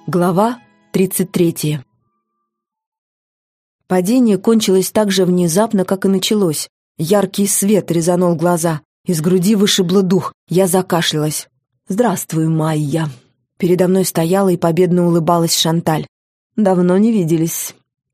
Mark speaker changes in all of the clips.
Speaker 1: Глава 33. Падение кончилось так же внезапно, как и началось. Яркий свет резанул глаза. Из груди вышибло дух. Я закашлялась. «Здравствуй, Майя». Передо мной стояла и победно улыбалась Шанталь. «Давно не виделись».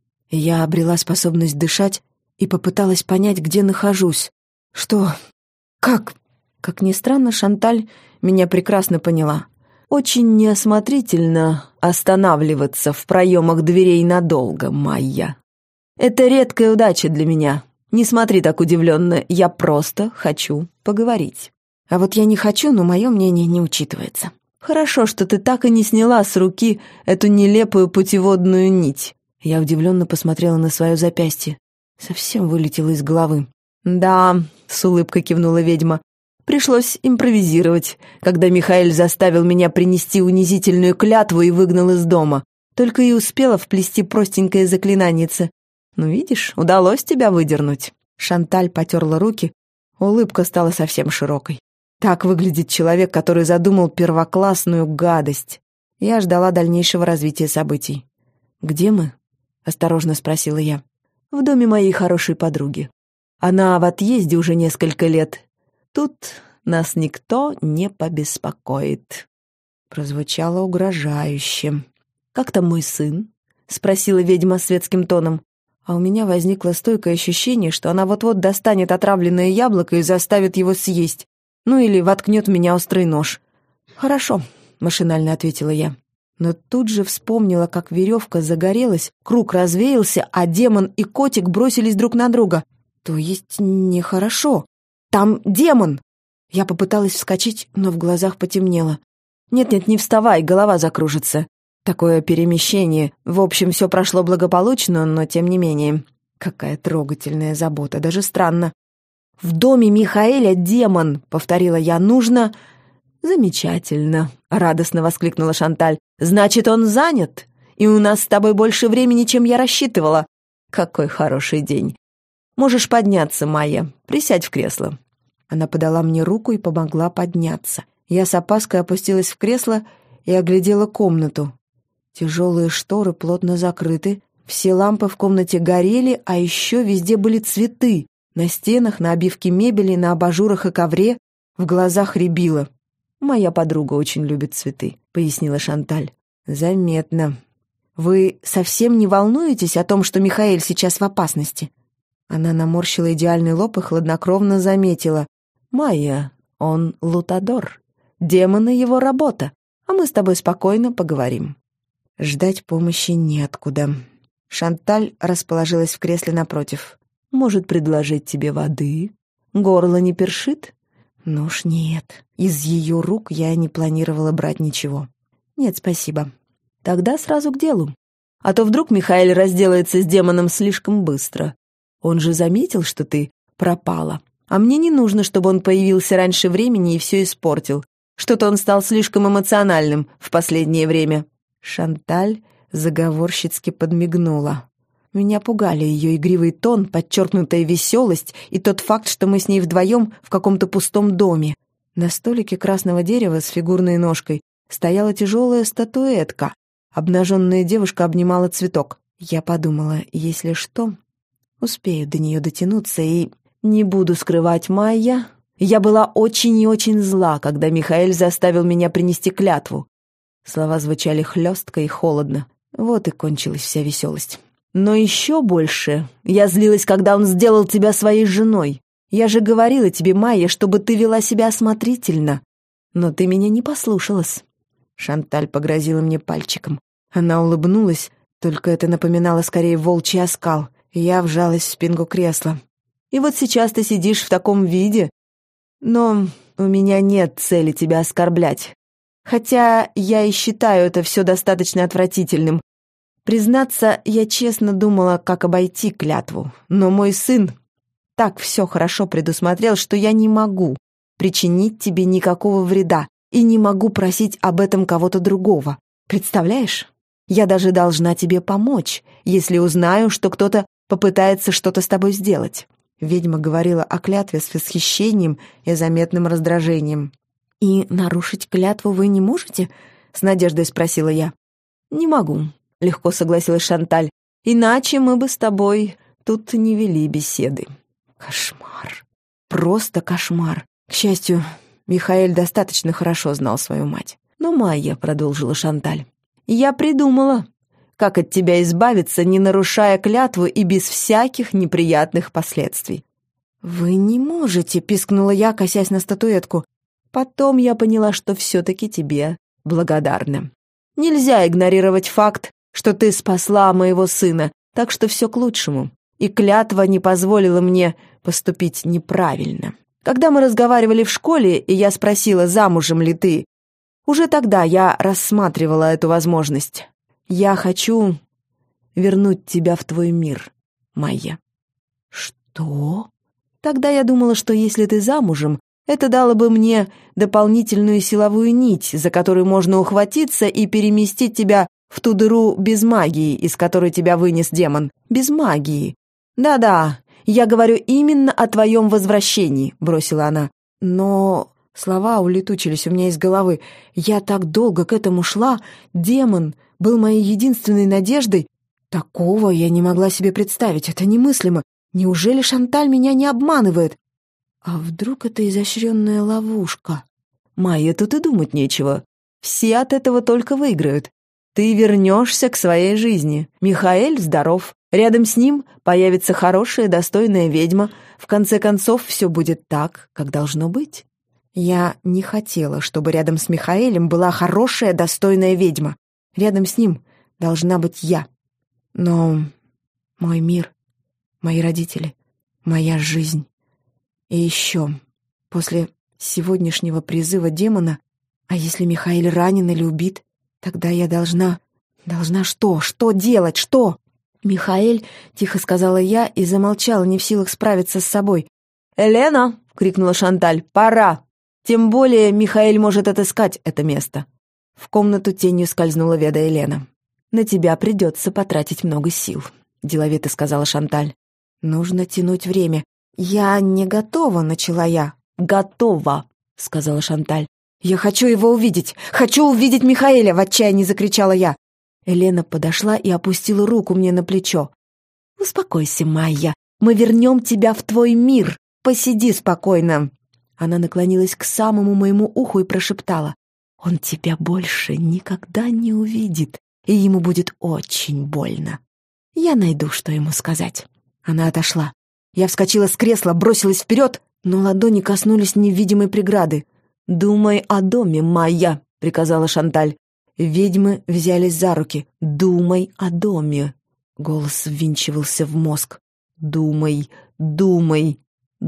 Speaker 1: Я обрела способность дышать и попыталась понять, где нахожусь. Что? Как? Как ни странно, Шанталь меня прекрасно поняла. «Очень неосмотрительно останавливаться в проемах дверей надолго, Майя. Это редкая удача для меня. Не смотри так удивленно, я просто хочу поговорить». А вот я не хочу, но мое мнение не учитывается. «Хорошо, что ты так и не сняла с руки эту нелепую путеводную нить». Я удивленно посмотрела на свое запястье. Совсем вылетело из головы. «Да», — с улыбкой кивнула ведьма, — «пришлось импровизировать, когда Михаэль заставил меня принести унизительную клятву и выгнал из дома. Только и успела вплести простенькое заклинанице. Ну, видишь, удалось тебя выдернуть». Шанталь потерла руки, улыбка стала совсем широкой. Так выглядит человек, который задумал первоклассную гадость. Я ждала дальнейшего развития событий. «Где мы?» — осторожно спросила я. «В доме моей хорошей подруги. Она в отъезде уже несколько лет. Тут нас никто не побеспокоит». Прозвучало угрожающе. «Как там мой сын?» — спросила ведьма светским тоном. А у меня возникло стойкое ощущение, что она вот-вот достанет отравленное яблоко и заставит его съесть. Ну или воткнет в меня острый нож. «Хорошо», — машинально ответила я. Но тут же вспомнила, как веревка загорелась, круг развеялся, а демон и котик бросились друг на друга. То есть нехорошо. Там демон! Я попыталась вскочить, но в глазах потемнело. «Нет-нет, не вставай, голова закружится». Такое перемещение. В общем, все прошло благополучно, но тем не менее. Какая трогательная забота, даже странно. «В доме Михаэля демон», — повторила я, — «нужно...» «Замечательно», — радостно воскликнула Шанталь. «Значит, он занят, и у нас с тобой больше времени, чем я рассчитывала. Какой хороший день. Можешь подняться, Майя, присядь в кресло». Она подала мне руку и помогла подняться. Я с опаской опустилась в кресло и оглядела комнату. Тяжелые шторы плотно закрыты, все лампы в комнате горели, а еще везде были цветы. На стенах, на обивке мебели, на абажурах и ковре, в глазах рябило. «Моя подруга очень любит цветы», — пояснила Шанталь. «Заметно. Вы совсем не волнуетесь о том, что Михаэль сейчас в опасности?» Она наморщила идеальный лоб и хладнокровно заметила. «Майя, он лутадор. Демоны — его работа, а мы с тобой спокойно поговорим». Ждать помощи неоткуда. Шанталь расположилась в кресле напротив. «Может, предложить тебе воды? Горло не першит?» Ну уж нет. Из ее рук я не планировала брать ничего. «Нет, спасибо». «Тогда сразу к делу. А то вдруг Михаэль разделается с демоном слишком быстро. Он же заметил, что ты пропала. А мне не нужно, чтобы он появился раньше времени и все испортил. Что-то он стал слишком эмоциональным в последнее время». Шанталь заговорщицки подмигнула. Меня пугали ее игривый тон, подчеркнутая веселость и тот факт, что мы с ней вдвоем в каком-то пустом доме. На столике красного дерева с фигурной ножкой стояла тяжелая статуэтка. Обнаженная девушка обнимала цветок. Я подумала, если что, успею до нее дотянуться и... Не буду скрывать, Майя. Я была очень и очень зла, когда Михаэль заставил меня принести клятву. Слова звучали хлестко и холодно. Вот и кончилась вся веселость. Но еще больше я злилась, когда он сделал тебя своей женой. Я же говорила тебе, Майя, чтобы ты вела себя осмотрительно. Но ты меня не послушалась». Шанталь погрозила мне пальчиком. Она улыбнулась, только это напоминало скорее волчий оскал. Я вжалась в спинку кресла. «И вот сейчас ты сидишь в таком виде. Но у меня нет цели тебя оскорблять. Хотя я и считаю это все достаточно отвратительным. Признаться, я честно думала, как обойти клятву. Но мой сын так все хорошо предусмотрел, что я не могу причинить тебе никакого вреда и не могу просить об этом кого-то другого. Представляешь? Я даже должна тебе помочь, если узнаю, что кто-то попытается что-то с тобой сделать». Ведьма говорила о клятве с восхищением и заметным раздражением. «И нарушить клятву вы не можете?» — с надеждой спросила я. «Не могу», — легко согласилась Шанталь. «Иначе мы бы с тобой тут не вели беседы». Кошмар. Просто кошмар. К счастью, Михаэль достаточно хорошо знал свою мать. «Но, Майя», — продолжила Шанталь, — «я придумала, как от тебя избавиться, не нарушая клятву и без всяких неприятных последствий». «Вы не можете», — пискнула я, косясь на статуэтку. «Потом я поняла, что все-таки тебе благодарна. Нельзя игнорировать факт, что ты спасла моего сына, так что все к лучшему. И клятва не позволила мне поступить неправильно. Когда мы разговаривали в школе, и я спросила, замужем ли ты, уже тогда я рассматривала эту возможность. Я хочу вернуть тебя в твой мир, Майя». «Что?» «Тогда я думала, что если ты замужем, это дало бы мне дополнительную силовую нить, за которую можно ухватиться и переместить тебя в ту дыру без магии, из которой тебя вынес демон. Без магии. Да-да, я говорю именно о твоем возвращении», — бросила она. «Но...» Слова улетучились у меня из головы. Я так долго к этому шла. Демон был моей единственной надеждой. Такого я не могла себе представить. Это немыслимо. Неужели Шанталь меня не обманывает? А вдруг это изощренная ловушка? «Майя, тут и думать нечего. Все от этого только выиграют. Ты вернешься к своей жизни. Михаэль здоров. Рядом с ним появится хорошая, достойная ведьма. В конце концов, все будет так, как должно быть». Я не хотела, чтобы рядом с Михаэлем была хорошая, достойная ведьма. Рядом с ним должна быть я. Но мой мир, мои родители, моя жизнь. И еще, после сегодняшнего призыва демона, а если Михаэль ранен или убит, тогда я должна что? Что делать? Что? «Михаэль», — тихо сказала я и замолчала, не в силах справиться с собой. «Элена!» — крикнула Шанталь. «Пора! Тем более Михаэль может отыскать это место». В комнату тенью скользнула Веда Елена. «На тебя придется потратить много сил», — деловито сказала Шанталь. «Нужно тянуть время. Я не готова», — начала я. «Готова», — сказала Шанталь. «Я хочу его увидеть! Хочу увидеть Михаэля!» — в отчаянии закричала я. Елена подошла и опустила руку мне на плечо. «Успокойся, Майя. Мы вернем тебя в твой мир. Посиди спокойно». Она наклонилась к самому моему уху и прошептала: «Он тебя больше никогда не увидит, и ему будет очень больно. Я найду, что ему сказать». Она отошла. Я вскочила с кресла, бросилась вперед, но ладони коснулись невидимой преграды. «Думай о доме, Майя», — приказала Шанталь. Ведьмы взялись за руки. «Думай о доме». Голос ввинчивался в мозг. «Думай, думай,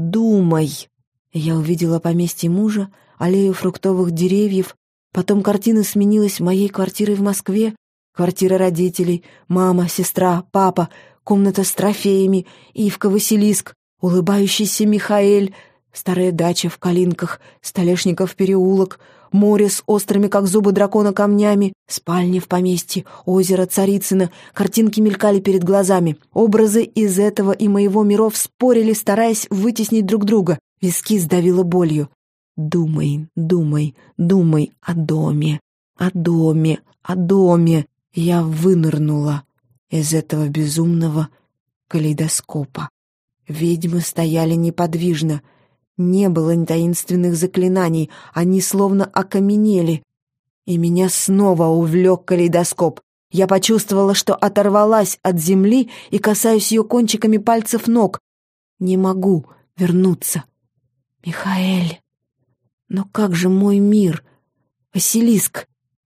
Speaker 1: думай». Я увидела поместье мужа, аллею фруктовых деревьев, потом картина сменилась моей квартирой в Москве, квартира родителей, мама, сестра, папа, комната с трофеями, Ивка Василиск, улыбающийся Михаэль, старая дача в Калинках, Столешников переулок, море с острыми, как зубы дракона, камнями, спальня в поместье, озеро Царицыно, картинки мелькали перед глазами. Образы из этого и моего миров спорили, стараясь вытеснить друг друга. Виски сдавило болью. «Думай, думай, думай о доме, о доме, о доме». Я вынырнула из этого безумного калейдоскопа. Ведьмы стояли неподвижно. Не было таинственных заклинаний, они словно окаменели. И меня снова увлек калейдоскоп. Я почувствовала, что оторвалась от земли и касаюсь ее кончиками пальцев ног. Не могу вернуться. «Михаэль! Но как же мой мир? Василиск!»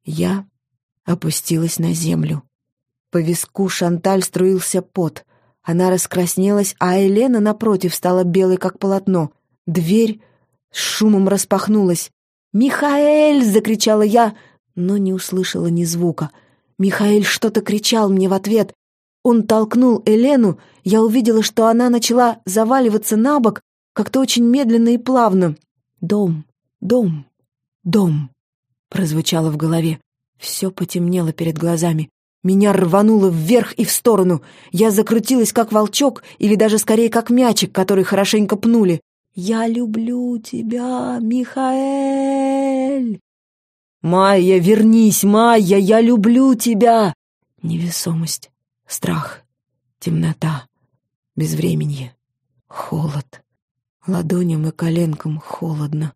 Speaker 1: Я опустилась на землю. По виску Шанталь струился пот. Она раскраснелась, а Елена, напротив, стала белой, как полотно. Дверь с шумом распахнулась. «Михаэль!» — закричала я, но не услышала ни звука. Михаэль что-то кричал мне в ответ. Он толкнул Елену, я увидела, что она начала заваливаться на бок, как-то очень медленно и плавно. «Дом, дом, дом!» — прозвучало в голове. Все потемнело перед глазами. Меня рвануло вверх и в сторону. Я закрутилась, как волчок, или даже скорее, как мячик, который хорошенько пнули. «Я люблю тебя, Михаэль!» «Майя, вернись, Майя, я люблю тебя!» Невесомость, страх, темнота, безвременье, холод. Ладоням и коленкам холодно.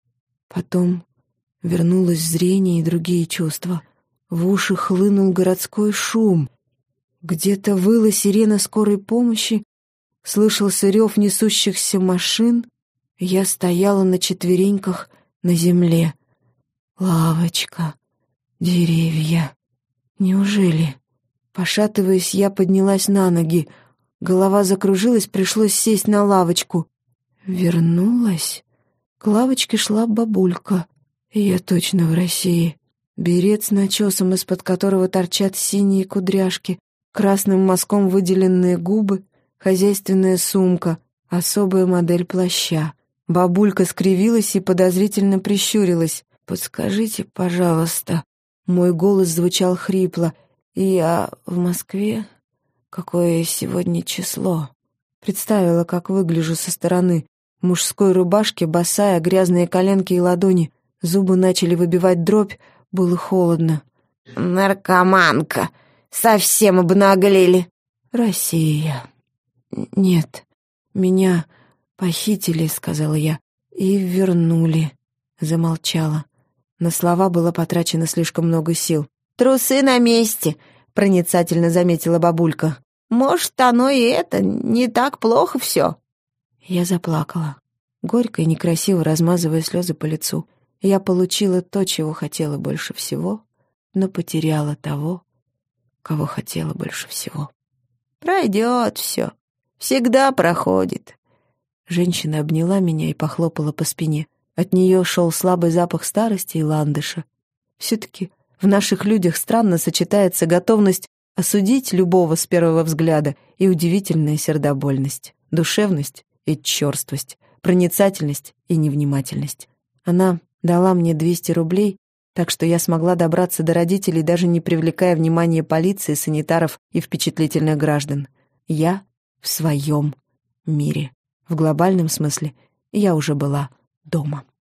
Speaker 1: Потом вернулось зрение и другие чувства. В уши хлынул городской шум. Где-то выла сирена скорой помощи, слышался рев несущихся машин. Я стояла на четвереньках на земле. Лавочка, деревья. Неужели? Пошатываясь, я поднялась на ноги. Голова закружилась, пришлось сесть на лавочку. Вернулась? К лавочке шла бабулька. Я точно в России. Берет с начесом, из-под которого торчат синие кудряшки, красным мазком выделенные губы, хозяйственная сумка, особая модель плаща. Бабулька скривилась и подозрительно прищурилась. «Подскажите, пожалуйста». Мой голос звучал хрипло. «Я в Москве? Какое сегодня число?» Представила, как выгляжу со стороны. В мужской рубашке, босая, грязные коленки и ладони. Зубы начали выбивать дробь, было холодно. «Наркоманка! Совсем обнаглели!» «Россия!» «Нет, меня похитили», — сказала я, — «и вернули». Замолчала. На слова было потрачено слишком много сил. «Трусы на месте», — проницательно заметила бабулька. «Может, оно и это, не так плохо все». Я заплакала, горько и некрасиво размазывая слезы по лицу. Я получила то, чего хотела больше всего, но потеряла того, кого хотела больше всего. «Пройдет все, всегда проходит». Женщина обняла меня и похлопала по спине. От нее шел слабый запах старости и ландыша. Все-таки в наших людях странно сочетается готовность осудить любого с первого взгляда и удивительная сердобольность, душевность и чёрствость, проницательность и невнимательность. Она дала мне 200 рублей, так что я смогла добраться до родителей, даже не привлекая внимания полиции, санитаров и впечатлительных граждан. Я в своем мире. В глобальном смысле я уже была дома.